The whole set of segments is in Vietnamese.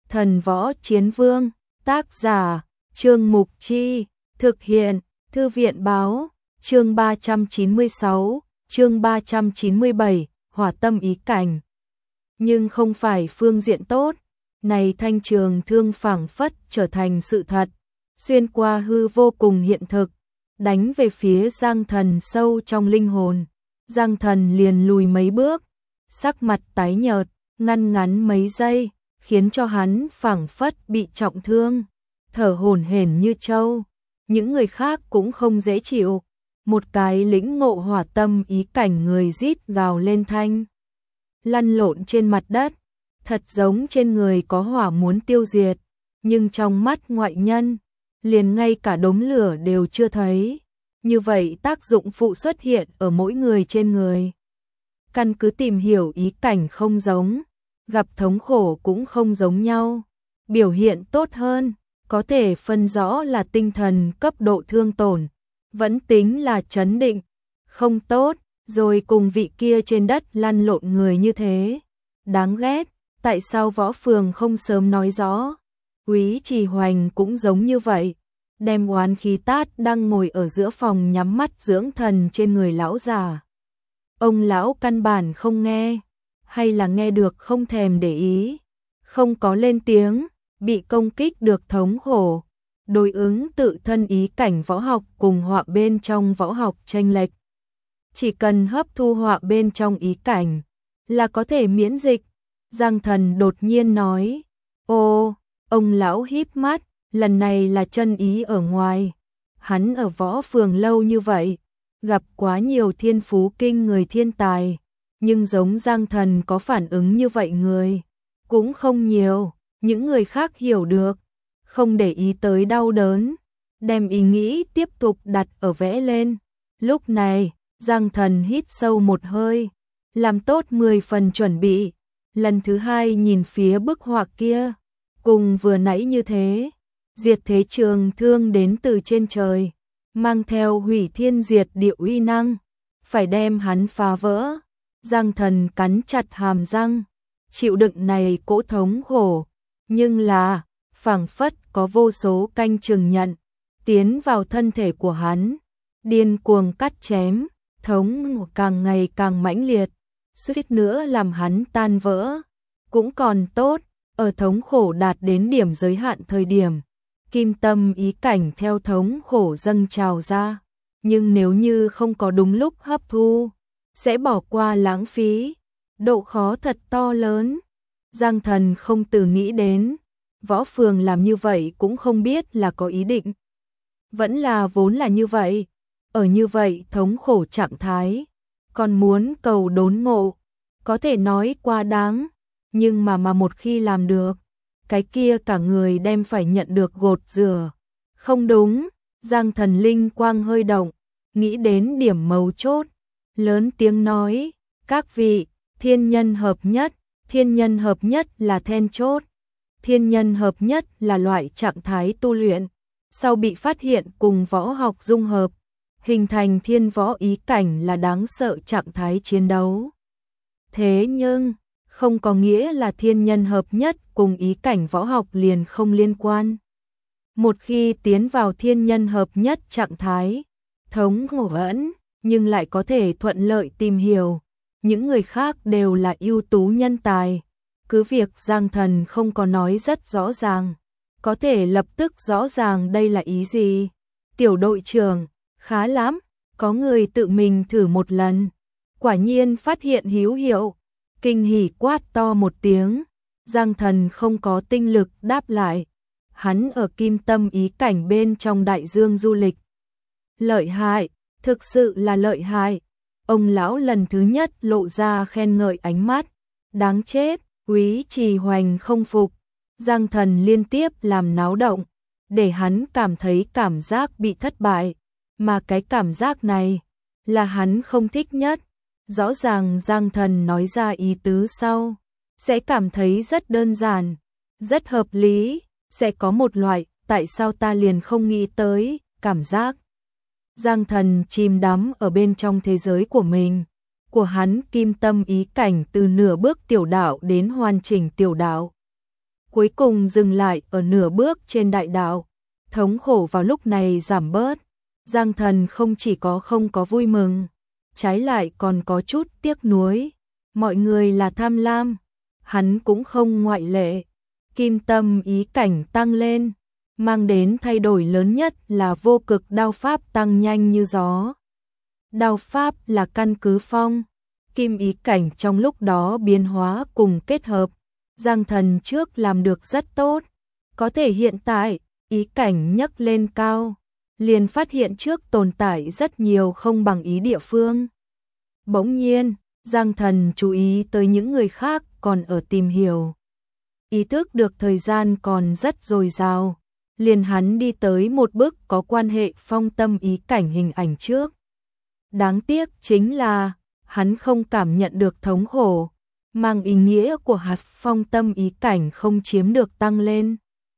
Thần Võ Chiến Vương, tác giả, Trương Mục Chi, thực hiện, Thư viện báo, chương 396, chương 397, hỏa tâm ý cảnh. Nhưng không phải phương diện tốt, này thanh trường thương phảng phất trở thành sự thật, xuyên qua hư vô cùng hiện thực, đánh về phía Giang Thần sâu trong linh hồn. Giang Thần liền lùi mấy bước, sắc mặt tái nhợt, ngăn ngắn mấy giây, khiến cho hắn phảng phất bị trọng thương, thở hổn hển như trâu. Những người khác cũng không dễ chịu, một cái lĩnh ngộ hỏa tâm ý cảnh người rít gào lên thanh, lăn lộn trên mặt đất, thật giống trên người có hỏa muốn tiêu diệt, nhưng trong mắt ngoại nhân, liền ngay cả đốm lửa đều chưa thấy. Như vậy tác dụng phụ xuất hiện ở mỗi người trên người. Căn cứ tìm hiểu ý cảnh không giống, gặp thống khổ cũng không giống nhau. Biểu hiện tốt hơn, có thể phân rõ là tinh thần cấp độ thương tổn, vẫn tính là trấn định. Không tốt, rồi cùng vị kia trên đất lăn lộn người như thế. Đáng ghét, tại sao Võ Phường không sớm nói rõ? Úy Trì Hoành cũng giống như vậy. Đem oán khí tát đang ngồi ở giữa phòng nhắm mắt dưỡng thần trên người lão già. Ông lão căn bản không nghe, hay là nghe được không thèm để ý, không có lên tiếng, bị công kích được thống khổ. Đối ứng tự thân ý cảnh võ học cùng họa bên trong võ học chênh lệch. Chỉ cần hấp thu họa bên trong ý cảnh là có thể miễn dịch. Giang Thần đột nhiên nói, ô, ông lão híp mắt. Lần này là chân ý ở ngoài. Hắn ở Võ Phường lâu như vậy, gặp quá nhiều thiên phú kinh người thiên tài, nhưng giống Giang Thần có phản ứng như vậy người cũng không nhiều. Những người khác hiểu được, không để ý tới đau đớn, đem ý nghĩ tiếp tục đặt ở vẽ lên. Lúc này, Giang Thần hít sâu một hơi, làm tốt 10 phần chuẩn bị, lần thứ hai nhìn phía bức họa kia, cùng vừa nãy như thế. Diệt thế trường thương đến từ trên trời, mang theo hủy thiên diệt địa uy năng, phải đem hắn phá vỡ. Giang Thần cắn chặt hàm răng, chịu đựng này cỗ thống khổ, nhưng là, phảng phất có vô số canh chừng nhận, tiến vào thân thể của hắn, điên cuồng cắt chém, thống càng ngày càng mãnh liệt, suýt nữa làm hắn tan vỡ. Cũng còn tốt, ở thống khổ đạt đến điểm giới hạn thời điểm, kim tâm ý cảnh theo thống khổ dâng trào ra, nhưng nếu như không có đúng lúc hấp thu, sẽ bỏ qua lãng phí, độ khó thật to lớn. Giang Thần không từ nghĩ đến, Võ Phường làm như vậy cũng không biết là có ý định, vẫn là vốn là như vậy, ở như vậy thống khổ trạng thái, còn muốn cầu đốn ngộ, có thể nói quá đáng, nhưng mà một khi làm được, cái kia cả người đem phải nhận được gột rửa. Không đúng, Giang Thần linh quang hơi động, nghĩ đến điểm mấu chốt, lớn tiếng nói, các vị, thiên nhân hợp nhất, thiên nhân hợp nhất là then chốt. Thiên nhân hợp nhất là loại trạng thái tu luyện, sau bị phát hiện cùng võ học dung hợp, hình thành thiên võ ý cảnh là đáng sợ trạng thái chiến đấu. Thế nhưng, không có nghĩa là thiên nhân hợp nhất cùng ý cảnh võ học liền không liên quan. Một khi tiến vào thiên nhân hợp nhất trạng thái, thống khổ vẫn, nhưng lại có thể thuận lợi tìm hiểu. Những người khác đều là ưu tú nhân tài. Cứ việc Giang Thần không có nói rất rõ ràng, có thể lập tức rõ ràng đây là ý gì. Tiểu đội trưởng, khá lắm, có người tự mình thử một lần. Quả nhiên phát hiện hữu hiệu. Kinh hỉ quát to một tiếng, Giang Thần không có tinh lực đáp lại. Hắn ở kim tâm ý cảnh bên trong đại dương du lịch. Lợi hại, thực sự là lợi hại. Ông lão lần thứ nhất lộ ra khen ngợi ánh mắt. Đáng chết, Úy Trì Hoành không phục. Giang Thần liên tiếp làm náo động, để hắn cảm thấy cảm giác bị thất bại. Mà cái cảm giác này, là hắn không thích nhất. Rõ ràng Giang Thần nói ra ý tứ sau, sẽ cảm thấy rất đơn giản, rất hợp lý, sẽ có một loại tại sao ta liền không nghĩ tới cảm giác. Giang Thần chìm đắm ở bên trong thế giới của mình, của hắn kim tâm ý cảnh từ nửa bước tiểu đạo đến hoàn chỉnh tiểu đạo. cuối cùng dừng lại ở nửa bước trên đại đạo. Thống khổ vào lúc này giảm bớt. Giang Thần không chỉ không có vui mừng, trái lại còn có chút tiếc nuối. Mọi người là tham lam, hắn cũng không ngoại lệ. Kim tâm ý cảnh tăng lên, mang đến thay đổi lớn nhất là vô cực đao pháp tăng nhanh như gió. Đao pháp là căn cứ phong, kim ý cảnh trong lúc đó biến hóa cùng kết hợp. Giang Thần trước làm được rất tốt, có thể hiện tại ý cảnh nhấc lên cao, liền phát hiện trước tồn tại rất nhiều không bằng ý địa phương. Bỗng nhiên, Giang Thần chú ý tới những người khác còn ở tìm hiểu. Ý thức được thời gian còn rất dồi dào, liền hắn đi tới một bước có quan hệ phong tâm ý cảnh hình ảnh trước. Đáng tiếc chính là, hắn không cảm nhận được thống khổ, mang ý nghĩa của hạt phong tâm ý cảnh không chiếm được tăng lên.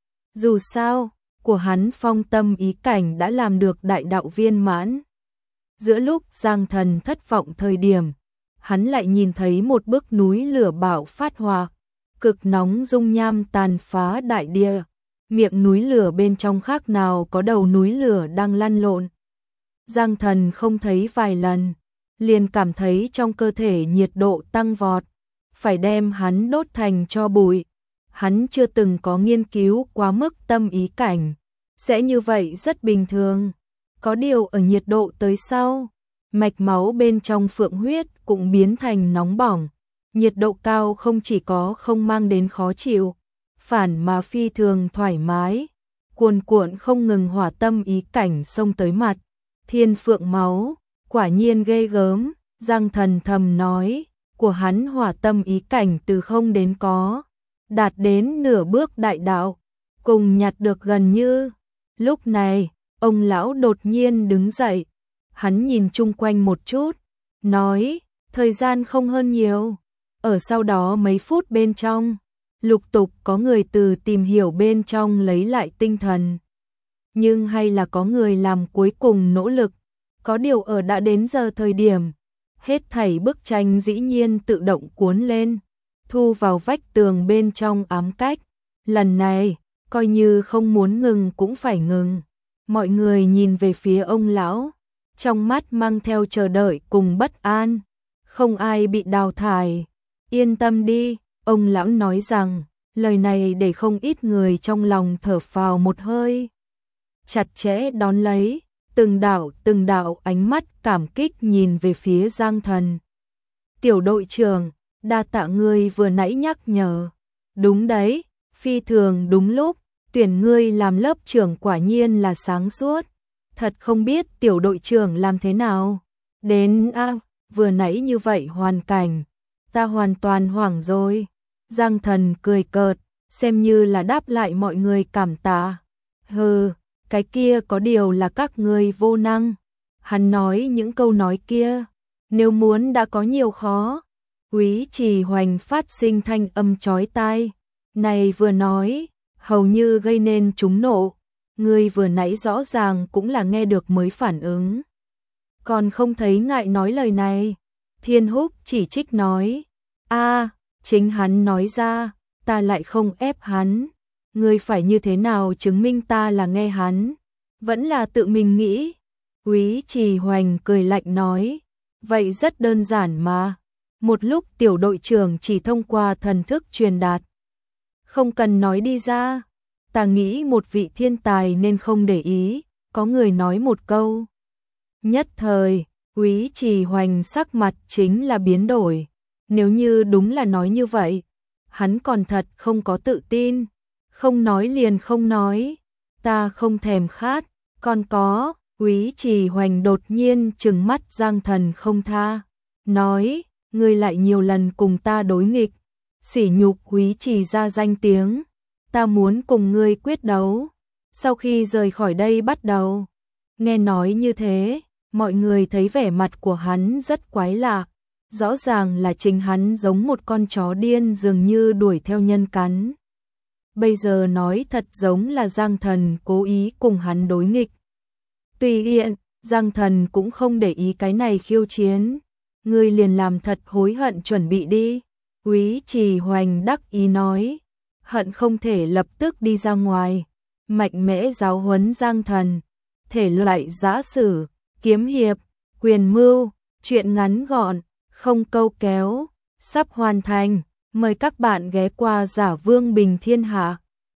Dù sao, của hắn phong tâm ý cảnh đã làm được đại đạo viên mãn. Giữa lúc Giang Thần thất vọng thời điểm, hắn lại nhìn thấy một bức núi lửa bạo phát hỏa, cực nóng dung nham tàn phá đại địa. Miệng núi lửa bên trong khác nào có đầu núi lửa đang lăn lộn. Giang Thần không thấy vài lần, liền cảm thấy trong cơ thể nhiệt độ tăng vọt, phải đem hắn đốt thành tro bụi. Hắn chưa từng có nghiên cứu quá mức tâm ý cảnh, sẽ như vậy rất bình thường. Có điều ở nhiệt độ tới sau, mạch máu bên trong phượng huyết cũng biến thành nóng bỏng. Nhiệt độ cao không chỉ không mang đến khó chịu, phản mà phi thường thoải mái. Cuồn cuộn không ngừng hỏa tâm ý cảnh xông tới mặt. Thiên phượng máu, quả nhiên ghê gớm. Giang Thần thầm nói, của hắn hỏa tâm ý cảnh từ không đến có, đạt đến nửa bước đại đạo, cùng nhặt được gần như. Lúc này, ông lão đột nhiên đứng dậy, hắn nhìn chung quanh một chút, nói, thời gian không hơn nhiều. Ở sau đó mấy phút bên trong, lục tục có người từ tìm hiểu bên trong lấy lại tinh thần. Nhưng hay là có người làm cuối cùng nỗ lực, có điều ở đã đến giờ thời điểm, hết thảy bức tranh dĩ nhiên tự động cuốn lên, thu vào vách tường bên trong ám cách. Lần này, coi như không muốn ngừng cũng phải ngừng. Mọi người nhìn về phía ông lão, trong mắt mang theo chờ đợi cùng bất an. Không ai bị đào thải. Yên tâm đi, ông lão nói rằng, lời này để không ít người trong lòng thở phào một hơi. Chặt chẽ đón lấy, từng đạo ánh mắt cảm kích nhìn về phía Giang Thần. Tiểu đội trưởng, đa tạ ngươi vừa nãy nhắc nhở. Đúng đấy, phi thường đúng lúc, tuyển ngươi làm lớp trưởng quả nhiên là sáng suốt. Thật không biết tiểu đội trưởng làm thế nào. Đến vừa nãy như vậy hoàn cảnh, ta hoàn toàn hoảng rồi. Giang Thần cười cợt, xem như là đáp lại mọi người cảm tạ. Hừ, cái kia có điều là các ngươi vô năng. Hắn nói những câu nói kia, nếu muốn đã có nhiều khó. Quý Trì Hoành phát sinh thanh âm chói tai, này vừa nói, hầu như gây nên chúng nộ. Ngươi vừa nãy rõ ràng cũng là nghe được mới phản ứng, còn không thấy ngại nói lời này. Thiên Húc chỉ trích nói, chính hắn nói ra, ta lại không ép hắn. Ngươi phải như thế nào chứng minh ta là nghe hắn, vẫn là tự mình nghĩ. Quý Trì Hoành cười lạnh nói, vậy rất đơn giản mà. Một lúc tiểu đội trưởng chỉ thông qua thần thức truyền đạt, không cần nói đi ra. Ta nghĩ một vị thiên tài nên không để ý, có người nói một câu. Nhất thời, Quý Trì Hoành sắc mặt chính là biến đổi. Nếu như đúng là nói như vậy, hắn còn thật không có tự tin. Không nói liền không nói, ta không thèm khát. Còn có, Quý Trì Hoành đột nhiên trừng mắt Giang Thần không tha, nói, ngươi lại nhiều lần cùng ta đối nghịch, sỉ nhục Quý Trì ra danh tiếng, ta muốn cùng ngươi quyết đấu, sau khi rời khỏi đây bắt đầu. Nghe nói như thế, mọi người thấy vẻ mặt của hắn rất quái lạ, rõ ràng là chính hắn giống một con chó điên dường như đuổi theo nhân cắn. Bây giờ nói thật giống là Giang Thần cố ý cùng hắn đối nghịch. Tùy tiện, Giang Thần cũng không để ý cái này khiêu chiến. Ngươi liền làm thật hối hận chuẩn bị đi. Quý Trì Hoành đắc ý nói. hận không thể lập tức đi ra ngoài, mạnh mẽ giáo huấn Giang Thần. Thể loại giã sử, kiếm hiệp, quyền mưu, truyện ngắn gọn, không câu kéo, sắp hoàn thành. Mời các bạn ghé qua Giả Vương Bình Thiên Hạ.